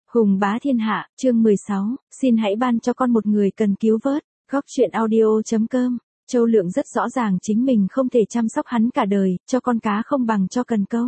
Hùng bá thiên hạ, chương 16, xin hãy ban cho con một người cần cứu vớt. Góc truyện audio.com. Châu Lượng rất rõ ràng chính mình không thể chăm sóc hắn cả đời, cho con cá không bằng cho cần câu.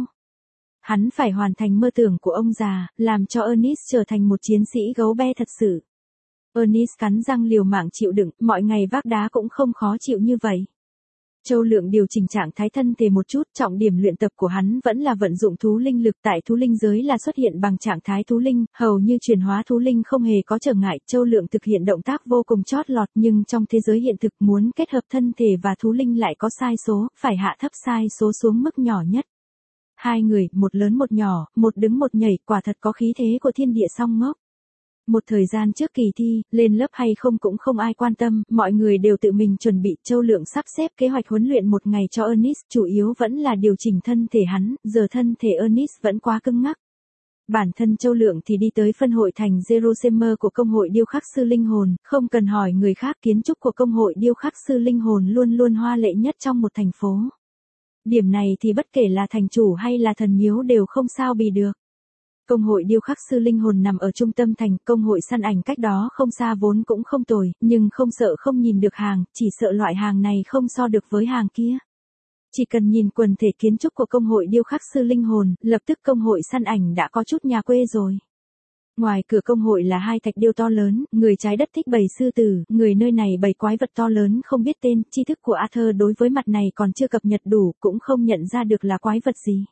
Hắn phải hoàn thành mơ tưởng của ông già, làm cho Ernest trở thành một chiến sĩ gấu be thật sự. Ernest cắn răng liều mạng chịu đựng, mọi ngày vác đá cũng không khó chịu như vậy. Châu Lượng điều chỉnh trạng thái thân thể một chút, trọng điểm luyện tập của hắn vẫn là vận dụng thú linh lực tại thú linh giới là xuất hiện bằng trạng thái thú linh, hầu như chuyển hóa thú linh không hề có trở ngại. Châu Lượng thực hiện động tác vô cùng chót lọt, nhưng trong thế giới hiện thực muốn kết hợp thân thể và thú linh lại có sai số, phải hạ thấp sai số xuống mức nhỏ nhất. Hai người, một lớn một nhỏ, một đứng một nhảy, quả thật có khí thế của thiên địa song ngốc. Một thời gian trước kỳ thi, lên lớp hay không cũng không ai quan tâm, mọi người đều tự mình chuẩn bị. Châu Lượng sắp xếp kế hoạch huấn luyện một ngày cho Ernest, chủ yếu vẫn là điều chỉnh thân thể hắn, giờ thân thể Ernest vẫn quá cứng ngắc. Bản thân Châu Lượng thì đi tới phân hội thành Jerusalem của công hội điêu khắc sư linh hồn, không cần hỏi người khác, kiến trúc của công hội điêu khắc sư linh hồn luôn luôn hoa lệ nhất trong một thành phố. Điểm này thì bất kể là thành chủ hay là thần miếu đều không sao bì được. Công hội điêu khắc sư linh hồn nằm ở trung tâm thành, công hội săn ảnh cách đó không xa vốn cũng không tồi, nhưng không sợ không nhìn được hàng, chỉ sợ loại hàng này không so được với hàng kia. Chỉ cần nhìn quần thể kiến trúc của công hội điêu khắc sư linh hồn, lập tức công hội săn ảnh đã có chút nhà quê rồi. Ngoài cửa công hội là hai thạch điêu to lớn, người trái đất thích bày sư tử, người nơi này bày quái vật to lớn không biết tên, tri thức của Arthur đối với mặt này còn chưa cập nhật đủ, cũng không nhận ra được là quái vật gì.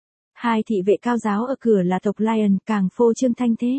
Hai thị vệ cao giáo ở cửa là tộc Lion, càng phô trương thanh thế.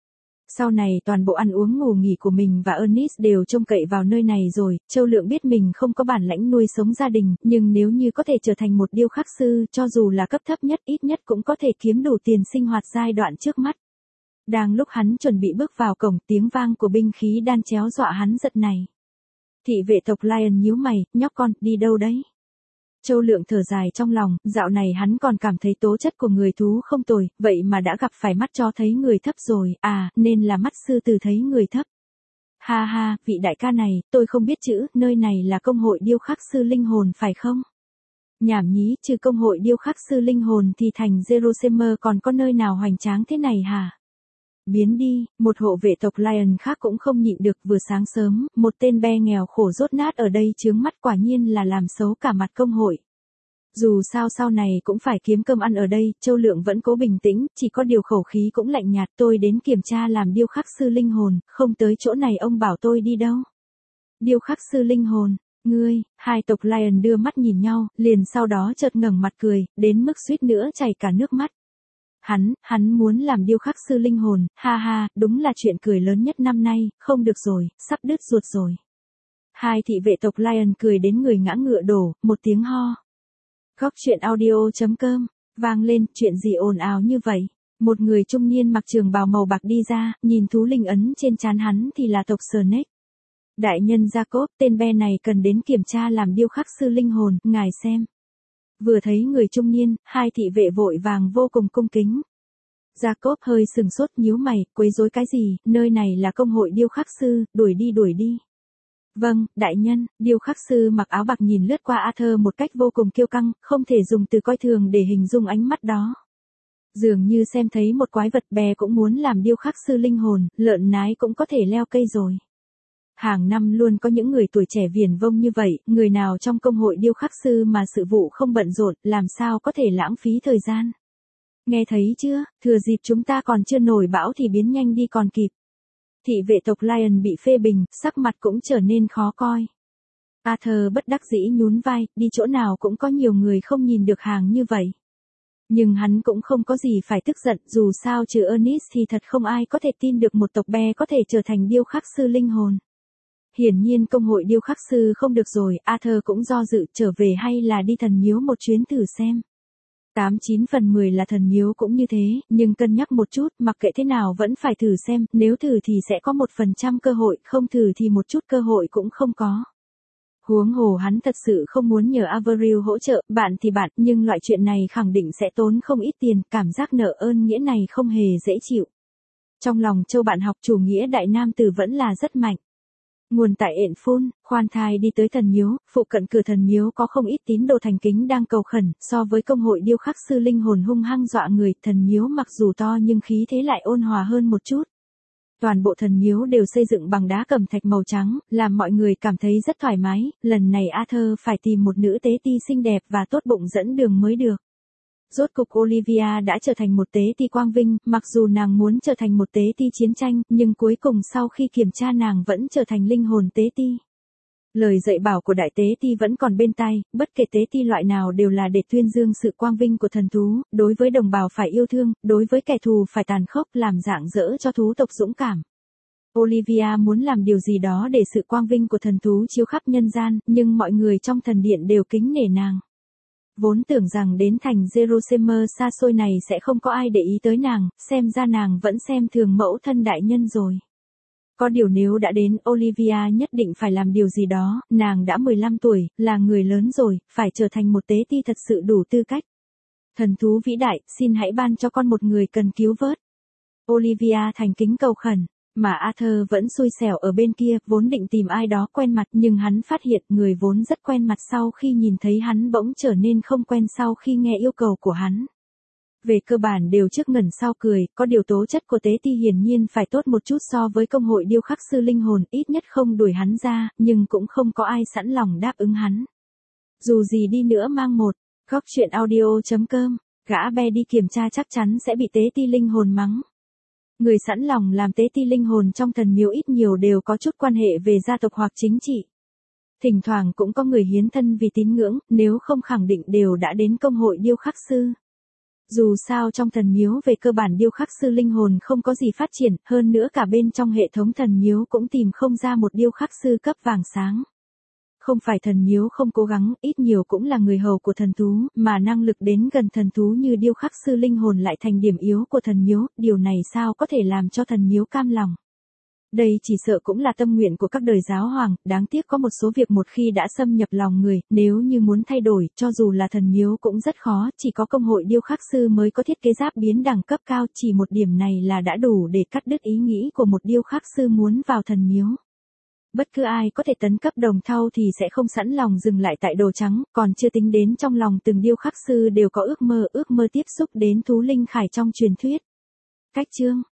Sau này toàn bộ ăn uống ngủ nghỉ của mình và Ernest đều trông cậy vào nơi này rồi. Châu Lượng biết mình không có bản lãnh nuôi sống gia đình, nhưng nếu như có thể trở thành một điêu khắc sư, cho dù là cấp thấp nhất ít nhất cũng có thể kiếm đủ tiền sinh hoạt giai đoạn trước mắt. Đang lúc hắn chuẩn bị bước vào cổng, tiếng vang của binh khí đan chéo dọa hắn giật này. Thị vệ tộc Lion nhíu mày, nhóc con, đi đâu đấy? Châu Lượng thở dài trong lòng, dạo này hắn còn cảm thấy tố chất của người thú không tồi, vậy mà đã gặp phải mắt chó thấy người thấp rồi, nên là mắt sư tử thấy người thấp. Ha ha, vị đại ca này, tôi không biết chữ, nơi này là công hội điêu khắc sư linh hồn phải không? Nhảm nhí, trừ công hội điêu khắc sư linh hồn thì thành Jerusalem còn có nơi nào hoành tráng thế này hả? Biến đi, một hộ vệ tộc Lion khác cũng không nhịn được, vừa sáng sớm, một tên be nghèo khổ dốt nát ở đây chướng mắt, quả nhiên là làm xấu cả mặt công hội. Dù sao sau này cũng phải kiếm cơm ăn ở đây, Châu Lượng vẫn cố bình tĩnh, chỉ có điều khẩu khí cũng lạnh nhạt. Tôi đến kiểm tra làm điêu khắc sư linh hồn, không tới chỗ này ông bảo tôi đi đâu. Điêu khắc sư linh hồn, ngươi, hai tộc Lion đưa mắt nhìn nhau, liền sau đó chợt ngẩng mặt cười, đến mức suýt nữa chảy cả nước mắt. Hắn muốn làm điêu khắc sư linh hồn, ha ha, đúng là chuyện cười lớn nhất năm nay, không được rồi, sắp đứt ruột rồi. Hai thị vệ tộc Lion cười đến người ngã ngựa đổ, một tiếng ho. Góc truyện audio.com, vang lên, chuyện gì ồn ào như vậy? Một người trung niên mặc trường bào màu bạc đi ra, nhìn thú linh ấn trên trán hắn thì là tộc Snake. Đại nhân Jacob, tên be này cần đến kiểm tra làm điêu khắc sư linh hồn, ngài xem. Vừa thấy người trung niên, hai thị vệ vội vàng vô cùng cung kính. Jacob hơi sừng sốt nhíu mày, quấy rối cái gì, nơi này là công hội điêu khắc sư, đuổi đi. Vâng, đại nhân, điêu khắc sư mặc áo bạc nhìn lướt qua Arthur một cách vô cùng kiêu căng, không thể dùng từ coi thường để hình dung ánh mắt đó. Dường như xem thấy một quái vật bè cũng muốn làm điêu khắc sư linh hồn, lợn nái cũng có thể leo cây rồi. Hàng năm luôn có những người tuổi trẻ viển vông như vậy, người nào trong công hội điêu khắc sư mà sự vụ không bận rộn, làm sao có thể lãng phí thời gian. Nghe thấy chưa, thừa dịp chúng ta còn chưa nổi bão thì biến nhanh đi còn kịp. Thị vệ tộc Lion bị phê bình, sắc mặt cũng trở nên khó coi. Arthur bất đắc dĩ nhún vai, đi chỗ nào cũng có nhiều người không nhìn được hàng như vậy. Nhưng hắn cũng không có gì phải tức giận, dù sao trừ Ernest thì thật không ai có thể tin được một tộc be có thể trở thành điêu khắc sư linh hồn. Hiển nhiên công hội điêu khắc sư không được rồi, Arthur cũng do dự trở về hay là đi thần miếu một chuyến thử xem. 89 phần 10 là thần miếu cũng như thế, nhưng cân nhắc một chút, mặc kệ thế nào vẫn phải thử xem, nếu thử thì sẽ có 1% cơ hội, không thử thì một chút cơ hội cũng không có. Huống hồ hắn thật sự không muốn nhờ Avril hỗ trợ, bạn thì bạn, nhưng loại chuyện này khẳng định sẽ tốn không ít tiền, cảm giác nợ ơn nghĩa này không hề dễ chịu. Trong lòng Châu bạn học chủ nghĩa đại nam tử vẫn là rất mạnh. Nguồn tại ện phun, khoan thai đi tới thần miếu, phụ cận cửa thần miếu có không ít tín đồ thành kính đang cầu khẩn, so với công hội điêu khắc sư linh hồn hung hăng dọa người, thần miếu mặc dù to nhưng khí thế lại ôn hòa hơn một chút. Toàn bộ thần miếu đều xây dựng bằng đá cẩm thạch màu trắng, làm mọi người cảm thấy rất thoải mái, lần này Arthur phải tìm một nữ tế ti xinh đẹp và tốt bụng dẫn đường mới được. Rốt cục Olivia đã trở thành một tế ti quang vinh, mặc dù nàng muốn trở thành một tế ti chiến tranh, nhưng cuối cùng sau khi kiểm tra nàng vẫn trở thành linh hồn tế ti. Lời dạy bảo của đại tế ti vẫn còn bên tai, bất kể tế ti loại nào đều là để tuyên dương sự quang vinh của thần thú, đối với đồng bào phải yêu thương, đối với kẻ thù phải tàn khốc, làm rạng rỡ cho thú tộc dũng cảm. Olivia muốn làm điều gì đó để sự quang vinh của thần thú chiếu khắp nhân gian, nhưng mọi người trong thần điện đều kính nể nàng. Vốn tưởng rằng đến thành Jerusalem xa xôi này sẽ không có ai để ý tới nàng, xem ra nàng vẫn xem thường mẫu thân đại nhân rồi. Có điều nếu đã đến, Olivia nhất định phải làm điều gì đó, nàng đã 15 tuổi, là người lớn rồi, phải trở thành một tế ti thật sự đủ tư cách. Thần thú vĩ đại, xin hãy ban cho con một người cần cứu vớt. Olivia thành kính cầu khẩn, mà Arthur vẫn xui xẻo ở bên kia, vốn định tìm ai đó quen mặt nhưng hắn phát hiện người vốn rất quen mặt sau khi nhìn thấy hắn bỗng trở nên không quen sau khi nghe yêu cầu của hắn. Về cơ bản đều trước ngẩn sau cười, có điều tố chất của tế ti hiển nhiên phải tốt một chút so với công hội điêu khắc sư linh hồn, ít nhất không đuổi hắn ra, nhưng cũng không có ai sẵn lòng đáp ứng hắn. Dù gì đi nữa mang một, góc chuyện audio.com, gã be đi kiểm tra chắc chắn sẽ bị tế ti linh hồn mắng. Người sẵn lòng làm tế ti linh hồn trong thần miếu ít nhiều đều có chút quan hệ về gia tộc hoặc chính trị. Thỉnh thoảng cũng có người hiến thân vì tín ngưỡng, nếu không khẳng định đều đã đến công hội điêu khắc sư. Dù sao trong thần miếu về cơ bản điêu khắc sư linh hồn không có gì phát triển, hơn nữa cả bên trong hệ thống thần miếu cũng tìm không ra một điêu khắc sư cấp vàng sáng. Không phải thần miếu không cố gắng, ít nhiều cũng là người hầu của thần thú, mà năng lực đến gần thần thú như điêu khắc sư linh hồn lại thành điểm yếu của thần miếu, điều này sao có thể làm cho thần miếu cam lòng. Đây chỉ sợ cũng là tâm nguyện của các đời giáo hoàng, đáng tiếc có một số việc một khi đã xâm nhập lòng người, nếu như muốn thay đổi, cho dù là thần miếu cũng rất khó, chỉ có công hội điêu khắc sư mới có thiết kế giáp biến đẳng cấp cao, chỉ một điểm này là đã đủ để cắt đứt ý nghĩ của một điêu khắc sư muốn vào thần miếu. Bất cứ ai có thể tấn cấp đồng thau thì sẽ không sẵn lòng dừng lại tại đồ trắng, còn chưa tính đến trong lòng từng điêu khắc sư đều có ước mơ tiếp xúc đến thú linh khải trong truyền thuyết. Cách chương